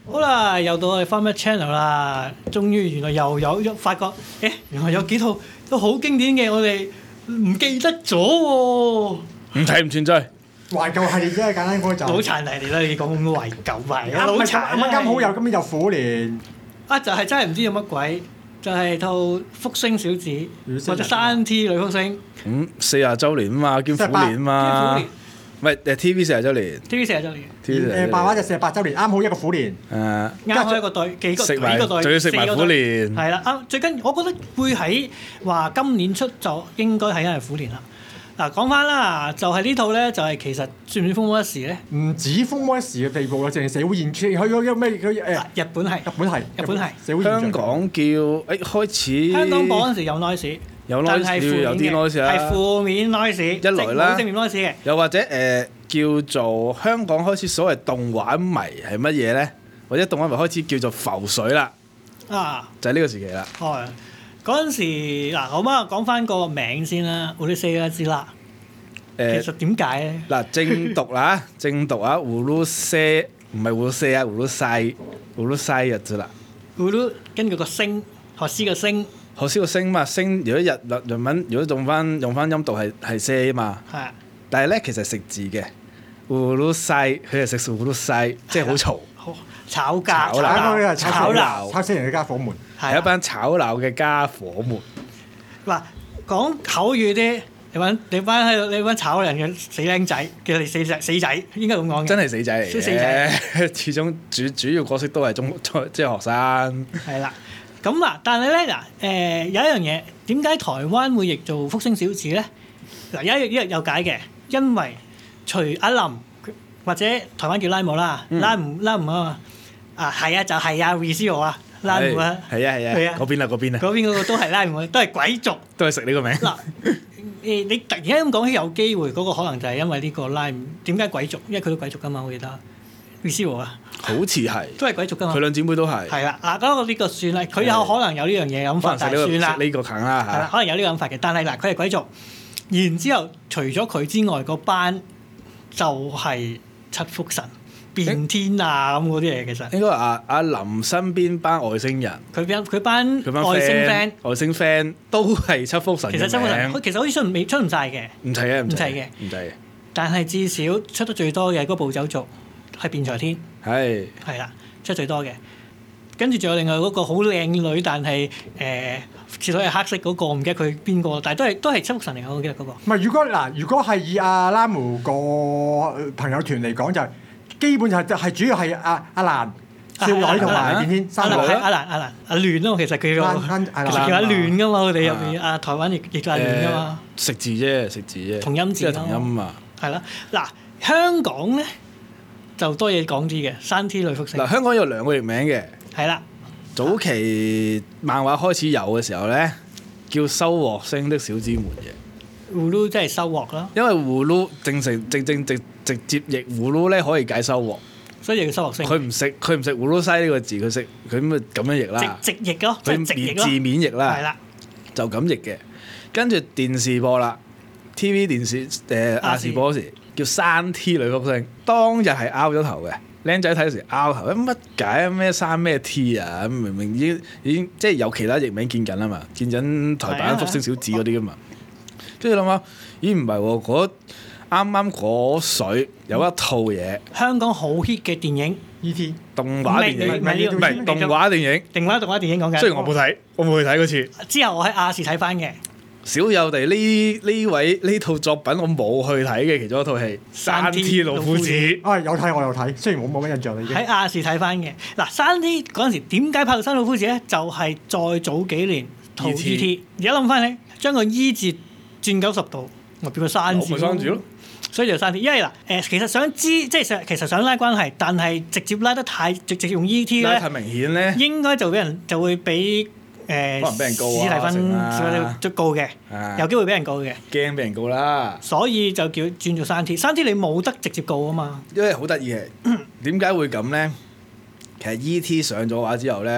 好啦，又到我哋 Farmer Channel 啦，終於原來又有發覺，原來有幾套都好經典嘅，我哋唔記得咗喎。 唔睇唔存在。 懷舊系列啫，簡單講就。 腦殘嚟啦！你講咁多懷舊牌，腦殘啊！ 啱好有，今年有虎年。 啊，就係真係唔知有乜鬼，就係套福星小子或者山 T 女福星。 40週年啊嘛，兼虎年啊嘛。唔係TV 40週年。 TV 40週年。 漫畫就48週年，啱好一個虎年。 啱好一個隊，幾個隊， 仲要食埋虎年。 係啦，最緊我覺得會喺話今年出就應該係因為虎年啦。嗱，講翻啦，就係呢套咧，就係其實算唔算風魔一時咧？ 唔止風魔一時嘅地步啦，淨係社會現象。佢嗰咩？佢日本係社會現象。 香港叫開始。 香港播嗰陣時有 noise， 有 noise 有啲 noise 啊， 係負面 noise， 一來啦， 正面 noise 嘅。 又或者叫做香港開始所謂動畫迷係乜嘢咧？或者動畫迷開始叫做浮水啦。就係呢個時期啦。 嗰陣時嗱，好啊，講翻個名先啦，我哋四個知啦。其實點解咧？ 嗱，正讀啊，葫蘆西唔係葫蘆西啊，葫蘆西就知啦。 葫蘆跟住個星，學師個星。 學師個星嘛，星如果日文如果用翻音讀係西啊嘛。係。但係咧其實食字嘅葫蘆西，佢係食葫蘆西，即係好嘈。 吵架、吵鬧、 吵死人嘅家伙們， 係一班吵鬧嘅家伙們。 嗱，講口語啲，你班炒人嘅死僆仔，叫你死仔，應該咁講嘅。 真係死仔嚟嘅，死仔始終主要角色都係即係學生。係啦，咁嗱，但係咧嗱，有一樣嘢，點解台灣會譯做福星小子咧？嗱，有解嘅，因為除阿林或者台灣叫拉姆啦，拉姆啊嘛。係啊，就係啊 ，Rizzo 啊，拉姆啊， 係啊，嗰邊啊，嗰邊嗰個都係拉姆，都係鬼族， 都係食呢個名。 嗱，你突然間咁講起有機會，嗰個可能就係因為呢個拉姆點解鬼族？因為佢都鬼族噶嘛，我記得 Rizzo 啊， 好似係， 都係鬼族噶嘛， 佢兩姊妹都係。 係啦，嗰個呢個算啦，佢有可能有呢樣嘢諗法，但係算啦， 呢個梗啦， 係啦，可能有呢個諗法嘅，但係嗱，佢係鬼族，然之後除咗佢之外，個班就係七福神。變天啊咁嗰啲嘢，其實應該阿林身邊班外星人， 佢班外星 friend 都係七福神嘅名。 其實七福神，佢其實好似出唔晒嘅。 唔齊嘅。 但係至少出得最多嘅嗰暴走族係辯財天。係啦，出最多嘅。跟住仲有另外嗰個好靚女，但係廁所係黑色嗰個，唔記得佢邊個，但係都係七福神嚟嘅，我記得嗰個。 唔係，如果係以阿拉姆個朋友團嚟講就係。基本上係主要係阿蘭少女同埋變天三個啦。 阿亂咯，其實佢個其實叫阿亂噶嘛，佢哋入邊台灣亦叫阿亂噶嘛。 食字啫。同音字咯。同音啊。 係啦，嗱香港咧就多嘢講啲嘅，山 T 女福星。 嗱香港有兩個譯名嘅。 係啦。 早期漫畫開始有嘅時候咧，叫收穫星的小子們嘅。 葫蘆即係收穫啦。因為葫蘆直接譯葫蘆咧可以解收穫， 所以叫收穫星。 佢唔食葫蘆西呢個字，佢咪咁樣譯啦。 直譯咯， 佢字面譯啦。 係啦， 就咁譯嘅。跟住電視播啦 ，TV 電視亞視播嗰時叫山 T 女福星，當日係拗咗頭嘅。僆仔睇嗰時拗頭，乜解啊？咩山咩 T 啊？明明已經即係有其他譯名見緊啦嘛，見緊台版福星小子嗰啲噶嘛。跟住諗下，咦唔係喎，啱嗰水有一套嘢， 香港好 hit 嘅電影 E.T. 動畫電影，唔係動畫電影， 動畫電影講緊。 雖然我冇睇，我冇去睇嗰次。 之後我喺亞視睇翻嘅。 少有地呢套作品我冇去睇嘅其中一套戲《山 T 老夫子》。 有睇我有睇，雖然我冇乜印象啦已經。 喺亞視睇翻嘅嗱，山 T 嗰陣時點解拍到《山老夫子》咧？就係再早幾年套 E.T. 而家諗翻起，將個 E 字轉90度，我變個山字咯。所以就山 T， 因為嗱其實想知即係其實想拉關係，但係直接拉得太直接用 E.T. 咧， 太明顯咧，應該就會俾可能俾人告史提芬捉告嘅，有機會俾人告嘅， 驚俾人告啦。 所以就叫轉做山 T， 山 T 你冇得直接告啊嘛。 因為好得意嘅，點解會咁咧？其實 E.T. 上咗畫之後咧，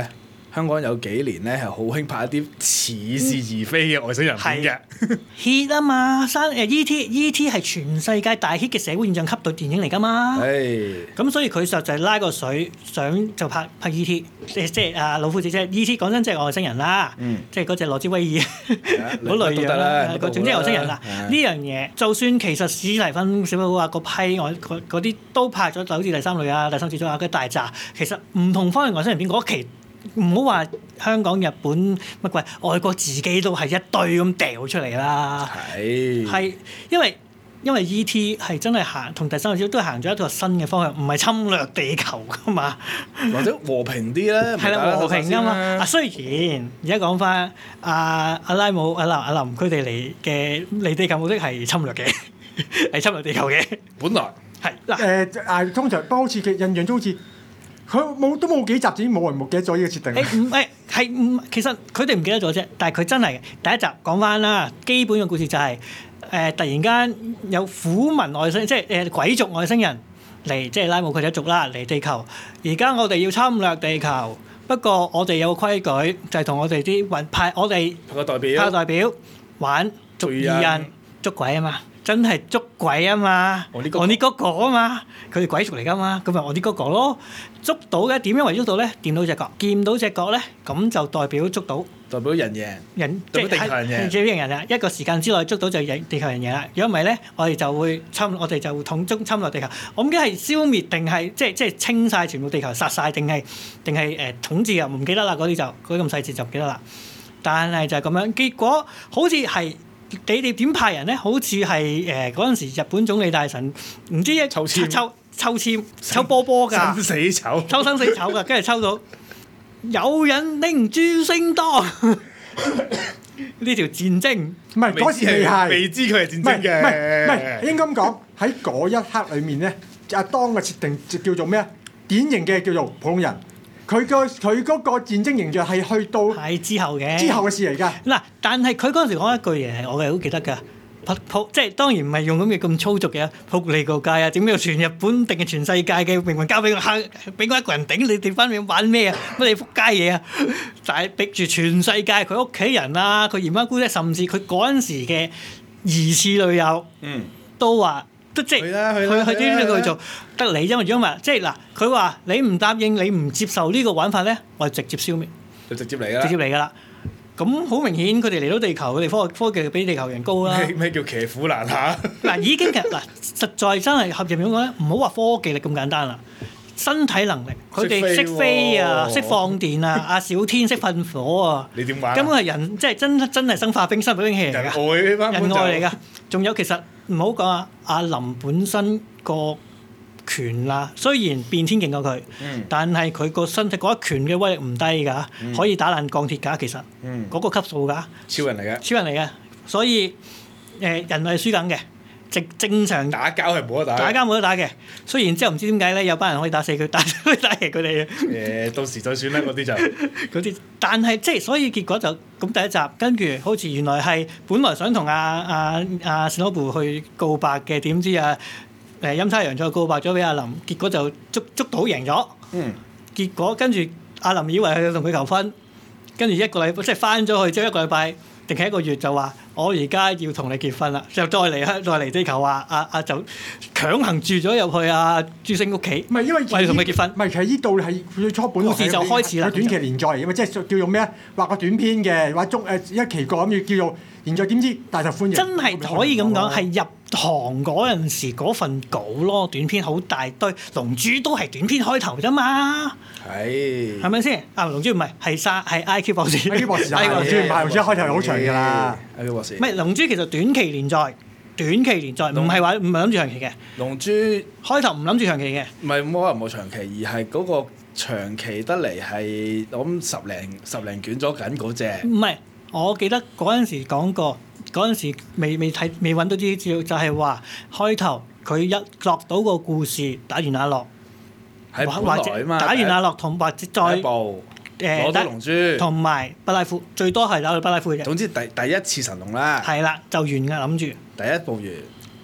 香港有幾年咧係好興拍一啲似是而非嘅外星人片嘅。 hit 啊嘛，E.T. 係全世界大 hit 嘅社會現象級對電影嚟㗎嘛。咁所以佢就係拉個水，想就拍 E.T. 即係啊老夫子啫。E.T. 講真即係外星人啦，即係嗰隻羅茲威爾嗰類樣啦。總之外星人啦，呢樣嘢就算其實史提芬史匹堡啊嗰批嗰啲都拍咗，就好似第三類啊、第三次咗啊嗰大扎，其實唔同方面外星人片嗰期。唔好話香港、日本乜鬼，外國自己都係一堆咁掉出嚟啦。係因為 E.T. 係真係行同第三個都行咗一個新嘅方向，唔係侵略地球噶嘛， 或者和平啲咧。係啦， 和平啊嘛。雖然而家講翻阿拉姆、阿林佢哋嚟地球目的係侵略嘅，係侵略地球嘅。 本來係嗱通常都好似嘅印象中好似。佢都冇幾集，已經冇人唔記得咗呢個設定。 其實佢哋唔記得咗啫，但係佢真係第一集講翻啦，基本嘅故事就係、突然間有虎紋外星，即係鬼族外星人嚟，即係拉姆佢哋一族啦嚟地球。而家我哋要侵略地球，不過我哋有個規矩，就係、是、同我哋啲派我哋派個代表玩捉二人捉鬼啊嘛。真係捉鬼啊嘛！我呢嗰個啊嘛，佢哋鬼族嚟噶嘛，咁咪我呢嗰個咯。捉到嘅點樣為捉到咧？掂到隻角，見到隻角咧，咁就代表捉到。代表人贏。代表地球人贏。代表人啊！一個時間之內捉到就地球人贏啦。如果唔係咧，我哋就會侵略地球。我唔記得係消滅定係即係清晒全部地球，殺晒定係統治啊？唔記得啦，嗰啲咁細節就唔記得啦。但係就係咁樣，結果好似係。你哋點派人咧？好似係嗰陣時日本總理大臣唔知抽籤抽波波㗎，生死籌抽生死籌㗎，跟住抽到有人拎珠星當呢條戰爭， 唔係嗰時未知佢係戰爭嘅， 唔係應該咁講喺嗰一刻裡面咧，阿當嘅設定叫做咩啊？典型嘅叫做普通人。佢嗰個戰爭形象係去到係之後嘅事嚟㗎。嗱，但係佢嗰陣時講一句嘢，我係好記得㗎。即係當然唔係用咁嘅咁粗俗嘅，仆你個街啊！點解全日本定係全世界嘅命運交俾我一個人頂？你哋翻嚟玩咩啊？乜你仆街嘢啊？就係逼住全世界佢屋企人啊，佢姨媽姑姐，甚至佢嗰陣時嘅疑似女友，都話。即係去啲去做得你，因為如果唔係，即係嗱，佢話你唔答應，你唔接受呢個玩法咧，我就直接消滅，就直接嚟㗎啦。咁好明顯，佢哋嚟到地球，佢哋科技比地球人高啦。咩叫騎虎難下？嗱，已經嗱，實在真係合入面講咧，唔好話科技力咁簡單啦。身體能力，佢哋識飛啊，識放電啊，阿小天識噴火啊。你點玩？根本係人，即係真係生化兵器嚟㗎。人愛嚟㗎。仲有其實唔好講啊，阿林本身個拳啦，雖然變天勁過佢，但係佢個身體嗰一拳嘅威力唔低㗎，可以打爛鋼鐵㗎。其實嗰個級數㗎。超人嚟嘅，所以人類係輸緊嘅。正常打交係冇得打嘅。雖然之後唔知點解咧，有班人可以打死佢，打贏佢哋嘅。到時再算啦，嗰啲就嗰啲。但係即係所以結果就咁第一集，跟住好似原來係本來想同阿史諾布去告白嘅，點知陰差陽錯告白咗俾阿林，結果就捉到贏咗。結果跟住阿林以為佢同佢求婚，跟住一個禮拜即係翻咗去之後一個禮拜。定係一個月就話我而家要同你結婚啦，就再嚟地球話就強行住咗入去朱星屋企，唔係因為同佢結婚，唔係其實呢度係最初本事就開始啦，短期連載嚟嘅嘛，即係叫做咩啊？畫個短篇嘅，畫一期過咁叫做連載，點知大受歡迎。真係可以咁講，係入行嗰陣時嗰份稿咯，短篇好大堆，龍珠都係短篇開頭啫嘛。係咪先？龍珠唔係 IQ 博士。IQ 博士係龍珠，龍珠開頭好長㗎啦。IQ 博士。唔係龍珠其實短期連載，唔係諗住長期嘅。龍珠開頭唔諗住長期嘅。唔係冇長期，而係嗰個長期得嚟係我諗十零卷咗緊嗰隻。唔係，我記得嗰陣時講過，嗰陣時未揾到啲資料，就係話開頭佢一落到個故事，打完阿樂。係本來嘛，打完阿樂同或者再攞到龍珠，同埋巴拉夫，最多係打到巴拉夫嘅啫。總之第一次神龍啦，係啦，就完㗎諗住。第一部完，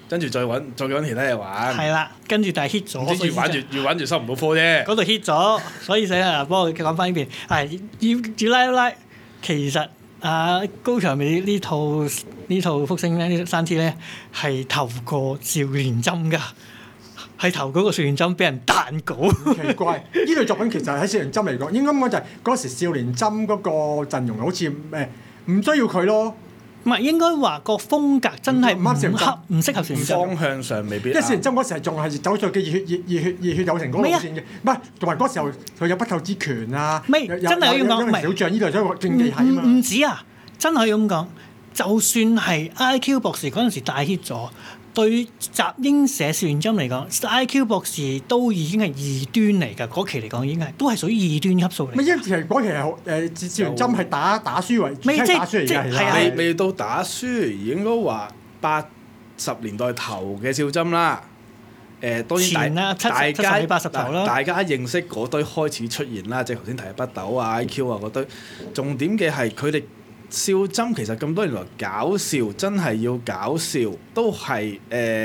跟住再揾其他嘢玩。 係啦，跟住但係 hit 咗， 唔知越玩越收唔到科啫。 嗰度 hit 咗，所以使幫我講翻呢邊係要拉一拉。其實高翔美呢套福星咧，呢山 T 咧係投過少年針㗎。係投嗰個少年針俾人彈稿， 奇怪！呢類作品其實喺少年針嚟講，應該講就係嗰時少年針嗰個陣容好似唔需要佢咯。 唔係應該話個風格真係唔適合少年針。 方向上未必。 因為少年針嗰時係仲係走在嘅熱血有情嗰個路線嘅，唔係同埋嗰時候佢有不透之拳啊， 真係可以咁講，唔係小將呢類所謂競技係啊嘛。 唔止啊，真係可以咁講。就算係 IQ 博士嗰陣時大 hit 咗。對集英社少年針嚟講 ，IQ 博士都已經係異端嚟㗎。嗰期嚟講已經係都係屬於異端級數嚟。 咪因為其實嗰期係少年針係打輸為主，打輸嚟㗎係未到打輸，應該話80年代頭嘅少針啦。當然前啦，70、80頭啦。 大家認識嗰堆開始出現啦，即係頭先提嘅北斗啊、IQ 啊嗰堆。重點嘅係佢哋。少針其實咁多年來搞笑，真係要搞笑，都係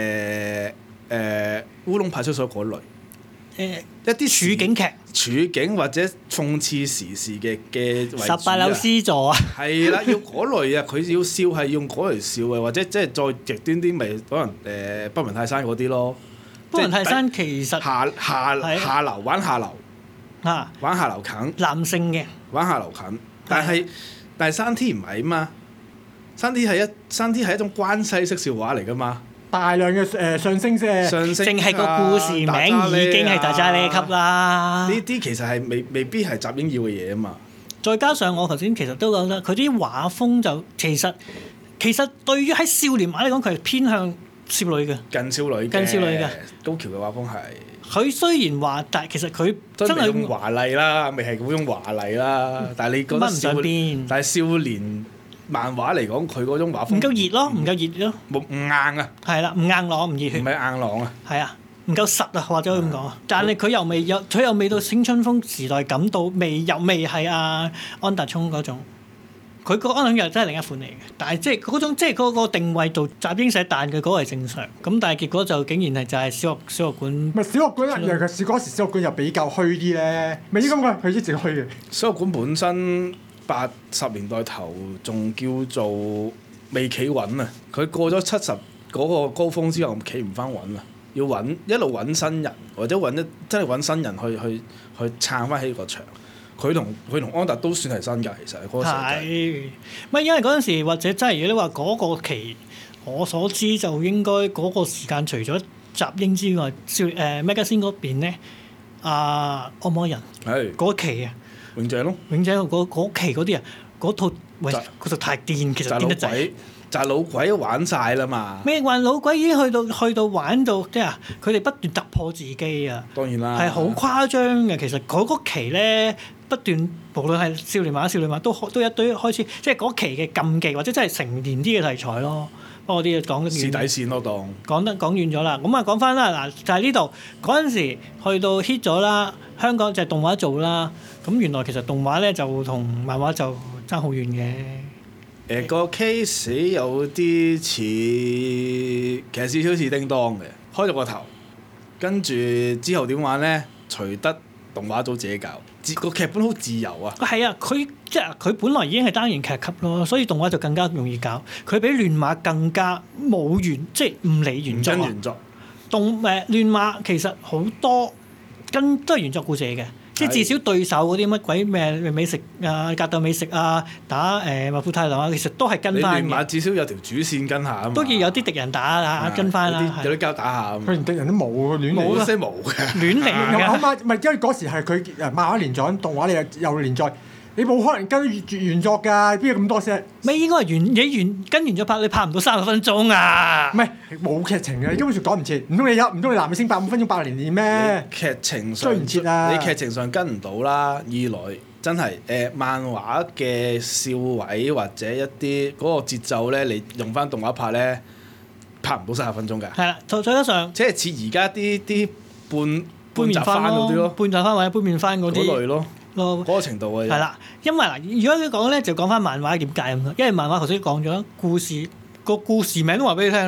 烏龍派出所嗰類，一啲處境或者諷刺時事嘅為主啊。 18樓 C 座啊， 係啦，要嗰類啊，佢要笑係用嗰類笑嘅，或者即係再極端啲，咪可能北文泰山嗰啲咯。 北文泰山其實下流玩下流啊，玩下流近男性嘅玩下流近，但係山 T 唔係啊嘛，山 T 係一種關西式笑話嚟噶嘛， 大量嘅上升啫， 淨係個故事名已經係大渣呢級啦。 呢啲其實係未必係集英要嘅嘢啊嘛。 再加上我頭先其實都覺得佢啲畫風就其實對於喺少年畫嚟講，佢係偏向少女嘅，近少女嘅。 高橋嘅畫風係。 佢雖然話，但係其實佢真係咁華麗啦，未係嗰種華麗啦。但係你覺得但係少年漫畫嚟講，佢嗰種畫風唔夠熱咯，唔夠熱咯， 唔硬啊。係啦，唔硬朗，唔熱血。 唔係硬朗啊。係啊，唔夠實啊，或者可以咁講啊。但係佢又未到青春風時代感到，未係安達充嗰種。佢個安達充又真係另一款嚟嘅，但係即係嗰種即係嗰個定位度集英社彈嘅嗰個係正常，咁但係結果就竟然係就係小學館。唔係小學館啊， 尤其是嗰時小學館又比較虛啲咧，咪應該講佢一直虛嘅。 小學館本身80年代頭仲叫做未企穩啊，佢過咗70嗰個高峰之後企唔翻穩啊，要一路揾新人，或者真係揾新人去撐翻起個場。佢同安達都算係新㗎，其實嗰個時代。係， 咪因為嗰陣時或者真係如果你話嗰個期，我所知就應該嗰個時間除咗集英之外，Magazine 嗰邊咧，按摩人嗰期啊， 永井咯， 嗰期嗰啲啊，嗰套喂嗰套太癲，其實癲得滯。 就係老鬼玩晒啦嘛！ 咩話老鬼已經去到玩到即係佢哋不斷突破自己啊！ 當然啦， 係好誇張嘅。其實嗰期咧不斷，無論係少年漫都一堆開始，即係嗰期嘅禁忌或者真係成年啲嘅題材咯。不過啲嘢講得試底線咯，講遠咗啦。咁啊講翻啦，嗱就係呢度嗰陣時去到 hit 咗啦，香港就係動畫做啦。咁原來其實動畫咧就同漫畫就爭好遠嘅。 個 case 有啲似，其實少少似叮當嘅，開咗個頭，跟住之後點玩咧？隨得動畫組自己搞，個劇本好自由啊！ 係啊，佢本來已經係單元劇級咯，所以動畫就更加容易搞。佢比亂馬更加冇原，即係唔理原作。 原作亂馬其實好多都係原作故事嚟嘅。即係至少對手嗰啲乜鬼咩美食啊、格鬥美食啊、打馬富太郎啊，其實都係跟翻嘅。 你亂馬至少有條主線跟下啊嘛。 都要有啲敵人打跟翻啦。 有啲交打下。 佢連敵人都冇喎，亂嚟。 冇嘅。 亂嚟㗎。 唔係因為嗰時係佢漫畫連載，動畫你又連載。你冇可能跟原作㗎，邊有咁多聲？ 咪應該係跟完咗拍，你拍唔到30分鐘啊！ 唔係冇劇情嘅，你根本上趕唔切。唔通你男明星85分鐘8年咩？ 劇情上追唔切啊！ 你劇情上跟唔到啦。二來真係漫畫嘅笑位或者一啲嗰個節奏咧，你用翻動畫拍咧，拍唔到30分鐘㗎。 係啦，再加上即係似而家啲半面翻嗰啲咯，半集翻或者杯麵翻嗰啲。 嗰類咯。嗰個程度嘅。 係啦，因為嗱，如果佢講咧，就講翻漫畫點解咁咯。因為漫畫頭先講咗故事名都話俾你聽啦，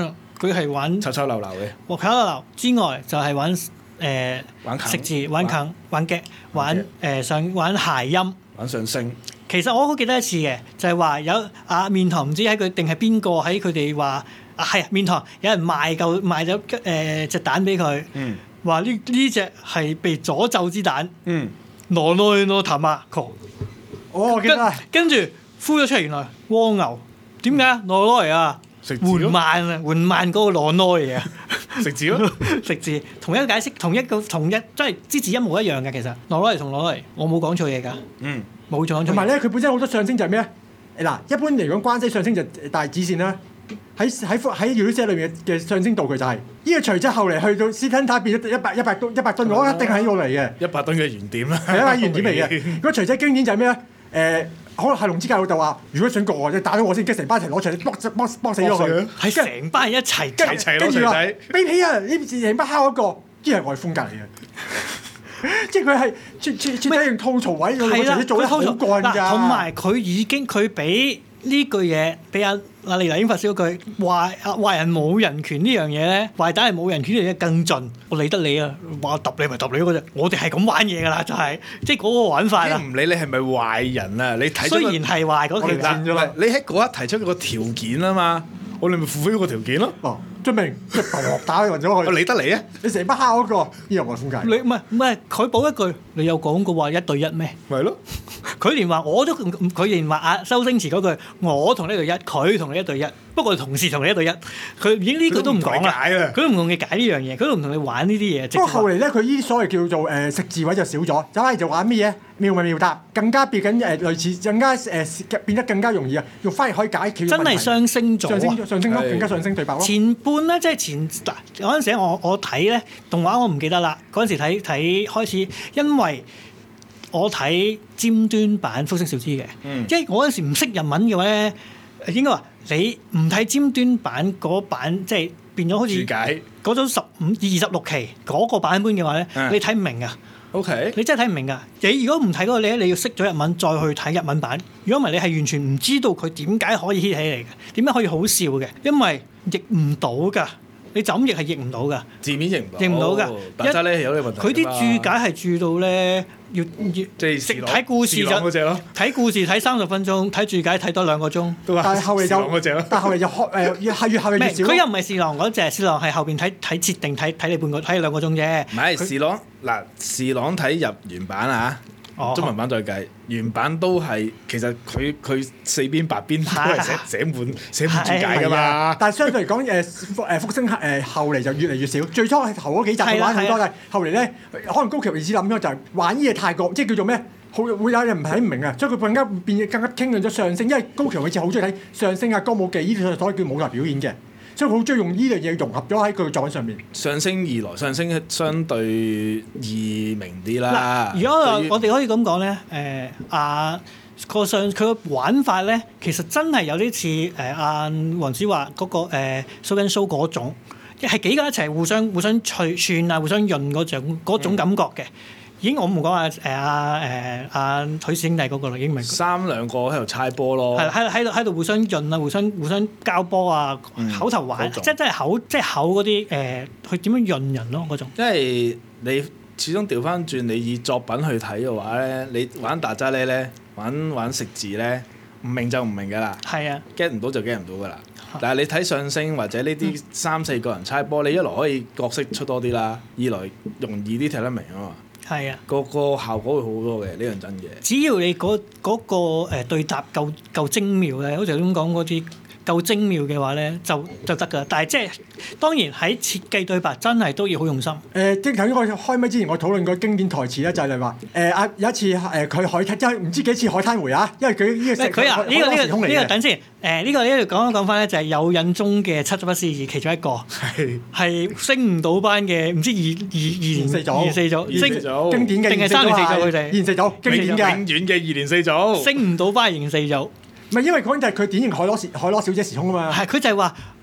佢係玩抽抽流流嘅。 抽抽流流之外，就係玩玩食字、玩近、玩嘅、玩玩諧音、 玩上升。 其實我好記得一次嘅，就係話有面堂唔知喺佢定係邊個喺佢哋話係面堂有人賣咗隻蛋俾佢，話呢隻係被詛咒之蛋，羅內諾塔馬確。 我記得。跟住呼咗出嚟，原來蝸牛點解羅內啊？緩慢嗰個羅內啊！ 食字咯， 食字同一個解釋，同一即係之字一模一樣嘅。其實羅內同羅內，我冇講錯嘢㗎。冇錯。 同埋咧，佢本身好多上升就係咩咧？嗱，一般嚟講，關西上升就大指線啦。喺妖姐裏面嘅上升道具就係呢個錘仔後嚟去到斯吞塔變咗100噸，我一定係呢度嚟嘅。 100噸嘅原點啦， 係啊，原點嚟嘅。嗰錘仔經典就係咩咧？可能係龍之介老豆話：如果想過我，你打到我先，跟成班一齊攞錘仔幫死咗佢。 係成班人一齊攞錘仔。 卑鄙啊！呢成班蝦嗰個，呢係我嘅風格嚟嘅。即係佢係徹底用吐槽位，佢錘仔做得好幹㗎。 同埋佢俾呢句嘢俾阿利娜英發燒句壞人冇人權呢樣嘢咧，壞蛋係冇人權呢樣嘢更盡。我理得你啊！話揼你咪揼你嗰隻，我哋係咁玩嘢㗎啦，就係即係嗰個玩法啦。 唔理你係咪壞人啊，你睇雖然係壞嗰條件啫嘛， 你喺嗰一提出個條件啊嘛，我哋咪符合嗰個條件咯。 證明即係打暈咗佢。 我理得你啊！ 你成班蝦嗰個，呢樣我風格。 你唔係佢補一句，你有講過話1對1咩？ 咪咯。 佢連話佢連話周星馳嗰句，我同你1對1，佢同你1對1。不過同事同你1對1，佢已經呢句都唔講啦。佢都唔同你解呢樣嘢，佢都唔同你玩呢啲嘢。 不過後嚟咧，佢呢啲所謂叫做食字位就少咗，走嚟就玩咩嘢？妙問妙答，更加變緊類似，更加變得更加容易啊！用翻譯可以解決。 真係上升咗上升咯，更加上升對白咯。 前半咧，即係前嗰陣時我睇咧動畫，我唔記得啦。嗰陣時睇開始，因為我睇尖端版《福星小子》嘅，因為我嗰陣時唔識日文嘅話咧，應該話你唔睇尖端版嗰版，即係變咗好似嗰種26期嗰個版本嘅話咧，你睇唔明啊！ OK， 你真係睇唔明㗎。你如果唔睇嗰個你要識咗日文再去睇日文版。如果唔係，你係完全唔知道佢點解可以 hit 起嚟嘅，點解可以好笑嘅，因為譯唔到㗎。你就咁譯係譯唔到㗎， 字面譯唔到㗎。 但係咧有呢個問題。 佢啲注解係注到咧，要即係睇故事就睇故事睇30分鐘，睇注解睇多2個鐘。 但係後嚟就但係後嚟就越後嚟越少。 佢又唔係侍郎嗰隻，侍郎係後邊睇設定睇你睇2個鐘啫。 唔係侍郎嗱，侍郎睇入原版啊。中文版再計，原版都係其實佢4邊8邊都係寫滿注解㗎嘛。 但係相對嚟講，福星後嚟就越嚟越少。最初係頭嗰幾集玩好多，但係後嚟咧，可能高橋兒子諗咗就係玩呢嘢太過，即係叫做咩？會有人唔睇唔明啊，所以佢更加傾向咗上升，因為高橋兒子好中意睇上升啊、歌舞伎呢啲所謂叫舞台表演嘅。所以好中意用呢樣嘢融合咗喺佢嘅作品上面。上升相對易明啲啦。 如果我哋可以咁講咧，佢個玩法咧，其實真係有啲似阿黃子華嗰個蘇根蘇嗰種，係幾個一齊互相串啊、互相潤嗰種感覺嘅。已經我唔講阿許氏兄弟嗰個啦，已經唔係 3兩個喺度猜波咯， 喺度互相潤啊，互相交波啊，口頭玩，即係口嗰啲佢點樣潤人咯嗰種。 因為你始終調翻轉，你以作品去睇嘅話咧，你玩大渣咧咧，玩食字咧，唔明就唔明㗎啦。係啊 ，get 唔到就 get 唔到㗎啦。但係你睇上升或者呢啲3、4個人猜波，你一來可以角色出多啲啦，二來容易啲睇得明啊嘛。係啊，個效果會好多嘅，呢樣真嘅。只要你嗰個對答夠精妙咧，好似咁講嗰啲夠精妙嘅話咧，就得㗎。但係即係當然喺設計對白真係都要好用心。即係頭先我開咪之前，我討論過經典台詞咧，就係話有一次佢海灘，即係唔知幾次海灘回啊，因為佢呢個呢個等先。呢個講翻咧，就係有引中嘅七不思議其中一個，係升唔到班嘅，唔知二連四組，經典嘅定係3連4組佢哋，2連4組經典嘅永遠嘅2連4組，升唔到班2連4組。唔係因為嗰陣就係佢典型海螺小姐時空啊嘛。係佢就係話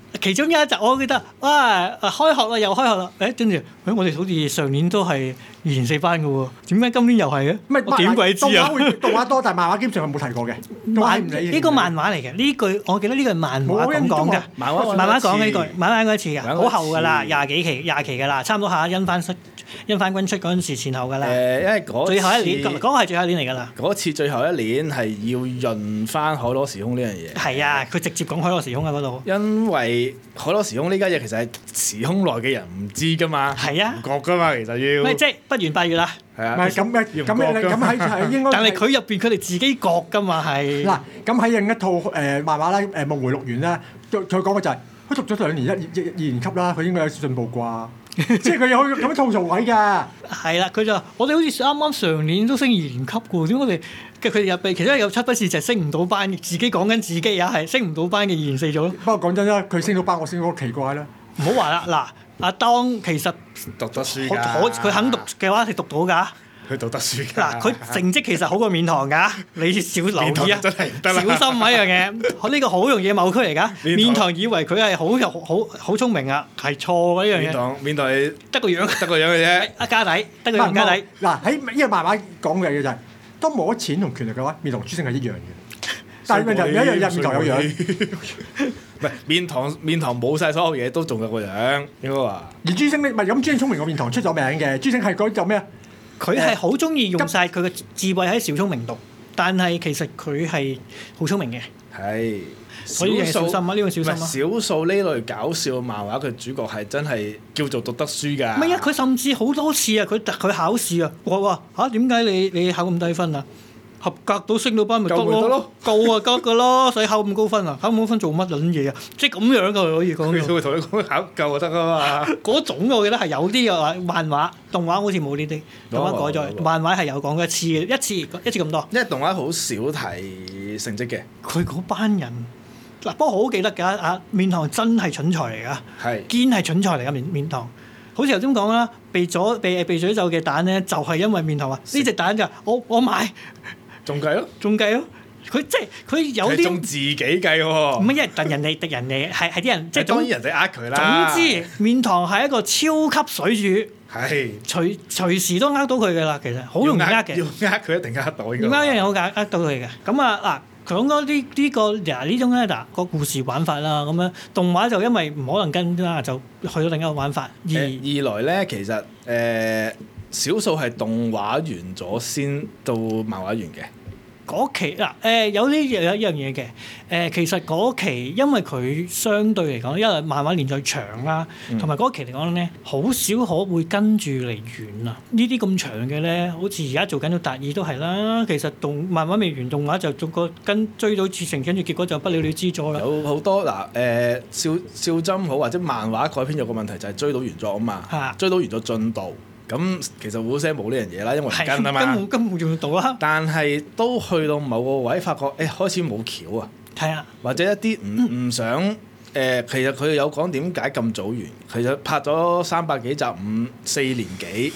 其中一集我記得，哇！開學啦，又開學啦，跟住我哋好似上年都係2年4班嘅喎，點解今年又係嘅？我點鬼知啊？ 動畫多，但係漫畫基本上係冇提過嘅。 呢個漫畫嚟嘅，呢句我記得呢個係漫畫咁講嘅。漫畫講呢句，漫畫講一次㗎，好後㗎啦，20期㗎啦，差唔多下恩番君出嗰陣時前後㗎啦。 因為最後一年，嗰個係最後一年嚟㗎啦。 嗰次最後一年係要潤翻海螺時空呢樣嘢。 係啊，佢直接講海螺時空喺嗰度。 因為海螺時空呢家嘢其實係時空內嘅人唔知㗎嘛， 係啊， 唔覺㗎嘛，其實要。 咪即係不完8月啦。 係啊， 唔係咁係應該。 但係佢入邊佢哋自己覺㗎嘛係。 嗱，咁喺另一套漫畫咧，《夢回綠園》咧，佢講嘅就係佢讀咗2年2年級啦，佢應該有進步啩。即係佢有咁吐槽位㗎。係啦，佢就話：我哋好似啱啱上年都升2年級嘅，點解我哋佢哋入邊其中有7不是就係升唔到班，自己講緊自己也係升唔到班嘅2年4組咯。不過講真啦，佢升到班，我升到奇怪啦。唔好話啦，嗱，阿當其實讀得書佢肯讀嘅話係讀到㗎。 佢讀得書㗎。 嗱，佢成績其實好過面堂㗎，你少留意啊！ 真係唔得啦， 小心一樣嘢，呢個好容易謬區嚟㗎。面堂以為佢係好聰明啊，係錯嘅呢樣嘢。面堂得個樣嘅啫，家底得個樣家底。嗱，喺呢個漫畫講嘅嘢就係，當冇咗錢同權力嘅話，面堂朱星係一樣嘅。但係問題有一樣嘢，面堂有樣。 唔係面堂冇晒所有嘢，都仲有個樣應該話。 而朱星咧，唔係咁朱星聰明過面堂出咗名嘅。朱星係講就咩啊？ 佢係好中意用晒佢嘅智慧喺小聰明度，但係其實佢係好聰明嘅。 係， 所以小心啊！呢個小心啊！ 少數呢類搞笑漫畫嘅主角係真係叫做讀得書㗎。 唔係啊！佢甚至好多次啊！佢考試啊！我話嚇點解你考咁低分啊？合格到升到班咪得咯，夠啊得㗎咯，使考咁高分啊？考咁高分做乜撚嘢啊？即係咁樣㗎可以講。 佢會同你講考夠就得啊嘛。 嗰種我記得係有啲嘅漫畫，動畫好似冇呢啲，動畫改咗。漫畫係有講過一次咁多。 因為動畫好少提成績嘅。 佢嗰班人嗱，不過好記得㗎。阿面堂真係蠢材嚟㗎， 係堅係蠢材嚟㗎。面堂好似頭先講啦，被詛咒嘅蛋咧，就係因為面堂話呢隻蛋就我買。仲計咯，佢即係佢有啲中自己計喎， 唔係因為敵人嚟，係啲人即係當然人哋呃佢啦。 總之面堂係一個超級水主， 係隨時都呃到佢㗎啦。其實好容易呃嘅， 要呃佢一定呃到。 點解一樣好呃到佢嘅？咁啊嗱，講嗰呢個呢種咧嗱個故事玩法啦，咁樣動畫就因為唔可能跟啦，就去咗另一個玩法。二來咧，其實少數係動畫完咗先到漫畫完嘅。 嗰期嗱有一樣嘢嘅其實嗰期因為佢相對嚟講，因為漫畫連載長啦，同埋嗰期嚟講咧，好少可會跟住嚟完啊！呢啲咁長嘅咧，好似而家做緊到達爾都係啦。其實漫畫未完，動畫就逐個追到劇情，跟住結果就不了了之咗啦。 有好多少針好或者漫畫改編有個問題就係追到原作啊嘛，追到原作進度。咁其實好聲冇呢樣嘢啦，因為唔跟啊嘛， 根本用到啦。但係都去到某個位，發覺開始冇橋啊。 係啊， 或者一啲唔想其實佢有講點解咁早完？其實拍咗300幾集4年幾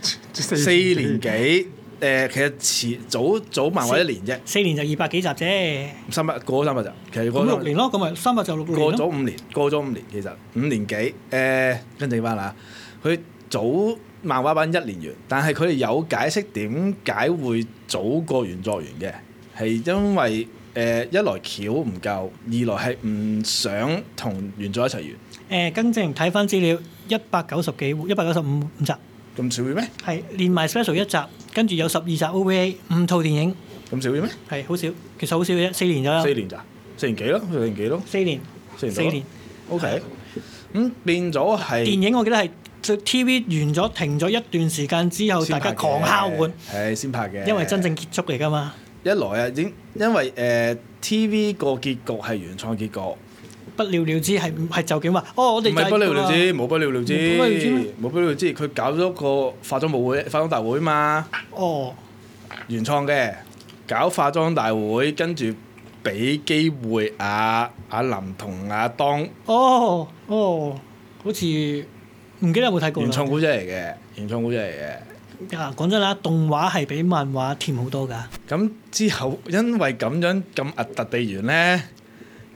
4年幾其實早漫畫1年啫。 4年就200幾集啫。 過咗300集，其實過 6年咯，咁咪300就6年。 過咗5年，其實5年幾跟正翻啦，佢早漫畫版1年完，但係佢哋有解釋點解會早過原作完嘅，係因為一來橋唔夠，二來係唔想同原作一齊完。 更正睇翻資料，190幾195集。 咁少嘅咩？ 係連埋 special 1集，跟住有12集 OVA， 5套電影。 咁少嘅咩？ 係好少，其實好少嘅啫，4年咗啦。 4年咋？4年幾咯？4年幾咯 ？4年。4年。 OK。咁變咗係。電影我記得係。TV 完咗停咗一段時間之後，大家狂敲碗， 係先拍嘅， 因為真正結束嚟㗎嘛。 一來啊，因為TV 個結局係原創結局， 不了了之係就咁話。我哋唔係不了了之，冇不了了之，冇不了了之，佢搞咗個化妝大會嘛。 哦， 原創嘅搞化妝大會，跟住俾機會阿林同阿當。 哦，好似。唔記得有冇睇過啦。 原創古仔嚟嘅。 講真啦，動畫係比漫畫甜好多㗎。 咁之後因為咁樣咁核突地完咧，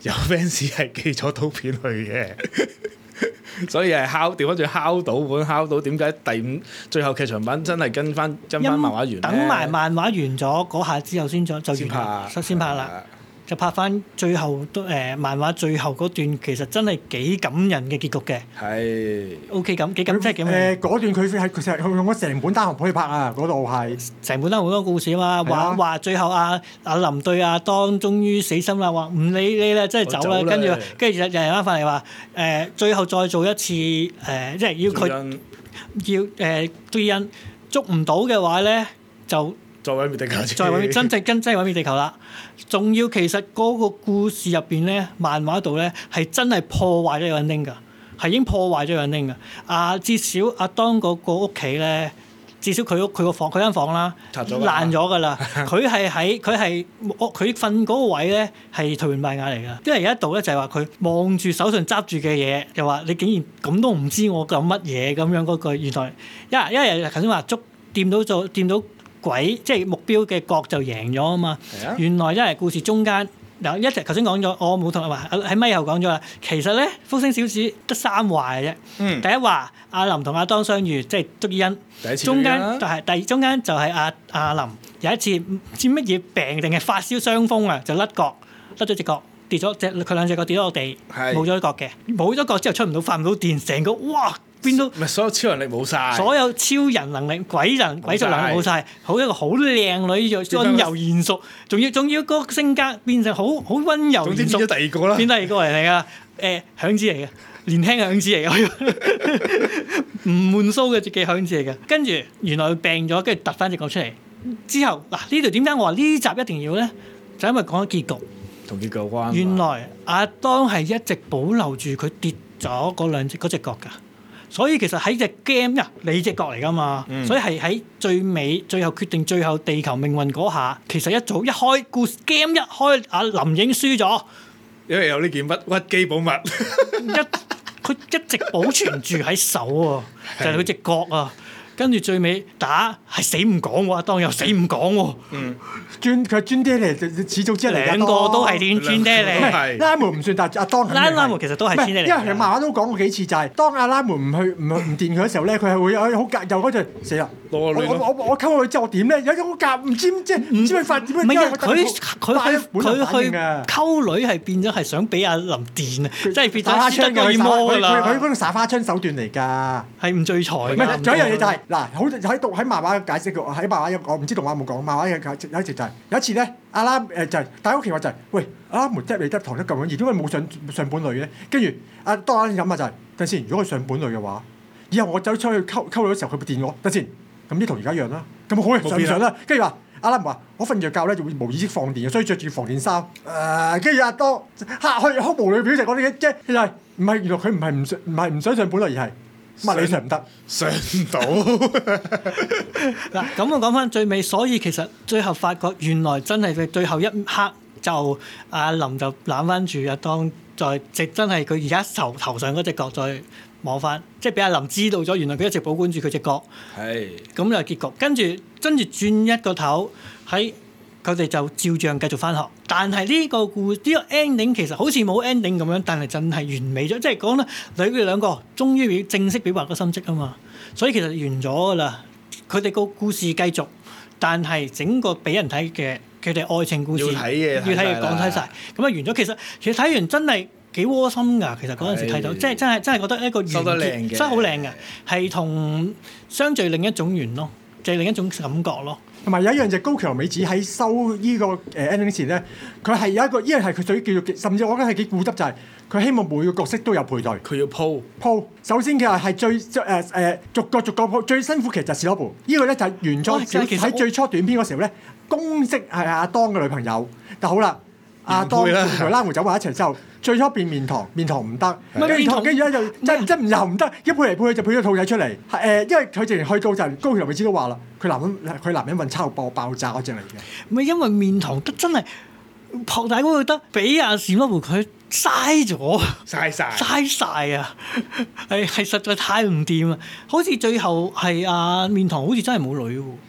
有 fans 係寄咗刀片去嘅。所以係調翻轉敲到點解最後劇場版真係跟翻漫畫完咧？ 等埋漫畫完咗嗰下之後先拍啦。就拍翻最後都漫畫最後嗰段，其實真係幾感人嘅結局嘅。 係 OK 咁幾感即係幾嗰段佢用咗成本單行本去拍啊！嗰度係成本單好多故事啊嘛，話最後阿林對阿當終於死心啦，話唔理你啦，真係走啦。跟住有人翻嚟話最後再做一次即係要佢要追恩捉唔到嘅話咧就。 再毀滅地球， 真係毀滅地球啦！仲要其實嗰個故事入邊咧，漫畫度咧係真係破壞咗個 ending 㗎，係已經破壞咗個 ending 㗎。至少阿當嗰個屋企咧，至少佢間房啦，爛咗㗎啦。佢瞓嗰個位咧係頹垣敗瓦嚟㗎。因為有一度咧就係話佢望住手上揸住嘅嘢，又話你竟然咁都唔知我講乜嘢咁樣嗰句。原來因為頭先話掂到。鬼即係目標嘅角就贏咗啊嘛！原來因為故事中間嗱一直頭先講咗，我冇同話喺咪後講咗啦。其實咧，福星小子得3話嘅啫。第一話阿林同阿當相遇，即係捉恩。中間就係阿林有一次唔知乜嘢病定係發燒傷風啊，就甩咗隻角跌咗佢兩隻角跌咗落地，冇咗角嘅，冇咗角之後出唔到發唔到電，成個哇！變到咪所有超能力冇晒， 所有超人能力、鬼族能力冇晒，好一個好靚女，溫柔賢淑，仲要個性格變成好溫柔賢淑。總之變咗第二個啦，變第二個嚟㗎，響子嚟嘅，年輕響子嚟嘅，唔悶騷嘅自己響子嚟嘅。跟住原來佢病咗，跟住突翻隻角出嚟之後，嗱呢度點解我話呢集一定要咧？就因為講咗結局， 同結局有關。原來阿當係一直保留住佢跌咗嗰隻角㗎。所以其實喺隻 game 你隻角嚟㗎嘛，所以係喺最後決定最後地球命運嗰下，其實一開故事 game 一開，阿林已經輸咗， 因為有呢件屈機寶物， 佢一直保存住喺手喎，就係佢隻角啊。跟住最尾打係死唔講喎，當又死唔講喎。 佢係專爹嚟，始祖之一嚟。 兩個都係專爹嚟。 拉門唔算，但係阿當拉門其實都係專爹嚟。 因為佢漫畫都講過幾次，就係當阿拉門唔電佢嘅時候咧，佢係會有好夾，又嗰陣死啦。我溝佢之後點咧？有種夾唔知佢發點樣？ 唔係佢去溝女係變咗係想俾阿林電啊！即係變咗斯德哥爾摩㗎啦。 佢嗰種耍花槍手段嚟㗎， 係唔聚財。 唔係，仲有一樣嘢就係嗱，好喺漫畫嘅解釋喺漫畫我唔知動畫有冇講，漫畫嘅解釋有一直就係有一次咧，阿拉就係大屋企話就係喂，阿拉門你得堂得咁樣，而點解冇上本女咧？跟住當阿諗下就係等先，如果佢上本女嘅話，以後我走出去溝女嘅時候佢會電我，等先。咁呢同而家一樣啦，咁好上唔上啦？跟住話阿拉門話：我瞓著覺咧就會無意識放電，所以着住防電衫。跟住阿當嚇去好無理表情講啲嘢，即係唔係原來佢唔係唔想上本女，而係物理上唔得， 上唔到。 嗱咁我講翻最尾，所以其實最後發覺原來真係最後一刻就阿林就攬翻住阿當，再真係佢而家頭上嗰隻角再摸翻，即係俾阿林知道咗，原來佢一直保管住佢隻角。係。咁就結局，跟住轉一個頭，喺佢哋就照樣繼續翻學。但係呢個ending 其實好似冇 ending 咁樣，但係真係完美咗，即係講咧，佢哋兩個終於正式表白個心跡啊嘛。所以其實完咗㗎啦，佢哋個故事繼續，但係整個俾人睇嘅佢哋愛情故事要睇嘅講睇晒。咁啊完咗。其實睇完真係幾窩心㗎，其實嗰陣時睇到，即係真係覺得一個完結，真係好靚嘅，係同相聚另一種緣咯，就係另一種感覺咯。 同埋有一樣就高橋美子喺收呢個ending 前咧，佢係有一個，因為係佢屬於叫做，甚至我覺得係幾固執，就係佢希望每個角色都有配對。佢要鋪。首先佢係最逐個鋪，最辛苦其實就係史諾布。呢個咧就係原作喺最初短篇嗰時候咧，公式係阿當嘅女朋友，但好啦。阿當同拉梅走埋一齊之後，最初變面堂唔得，跟住咧就真又唔得，一配嚟配去就配咗兔仔出嚟。因為佢直情去到就高橋美子都話啦，佢男人運差爆炸嗰隻嚟嘅。 唔係因為面堂得真係朴大哥得，俾阿史諾布佢嘥咗，嘥晒啊！係實在太唔掂啊！好似最後係阿面堂好似真係冇女喎。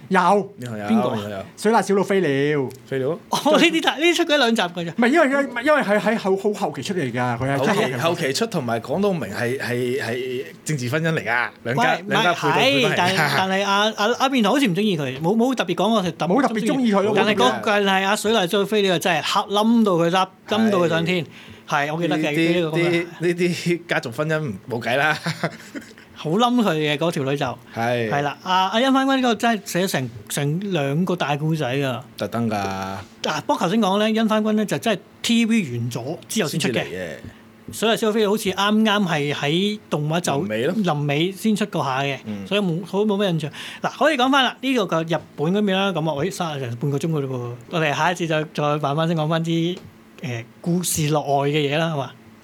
有邊個啊？ 水獺小路飛鳥。 飛鳥。 哦，呢啲出嗰兩集㗎啫。 唔係因為係喺好後期出嚟㗎，佢係後期出同埋講到明係政治婚姻嚟㗎，兩家配對。 但係阿邊頭好似唔中意佢，冇特別講過， 冇特別中意佢咯。 但係阿水獺小路飛鳥真係冧到佢冧到佢上天。係，我記得嘅呢啲家族婚姻冇計啦， 好冧佢嘅嗰條女就係啦。阿甄番君呢個真係寫咗成2個大故仔㗎， 特登㗎。 不過頭先講咧，甄番君咧就真係 TV 完咗之後先出嘅。水獺小路飛鳥好似啱係喺動畫就臨尾先出過下嘅，所以冇咩印象。嗱，可以講翻啦，呢個個日本嗰邊啦，咁我嘥成半個鐘㗎嘞喎，我哋下一次再慢慢先講翻啲故事落外嘅嘢啦，係嘛？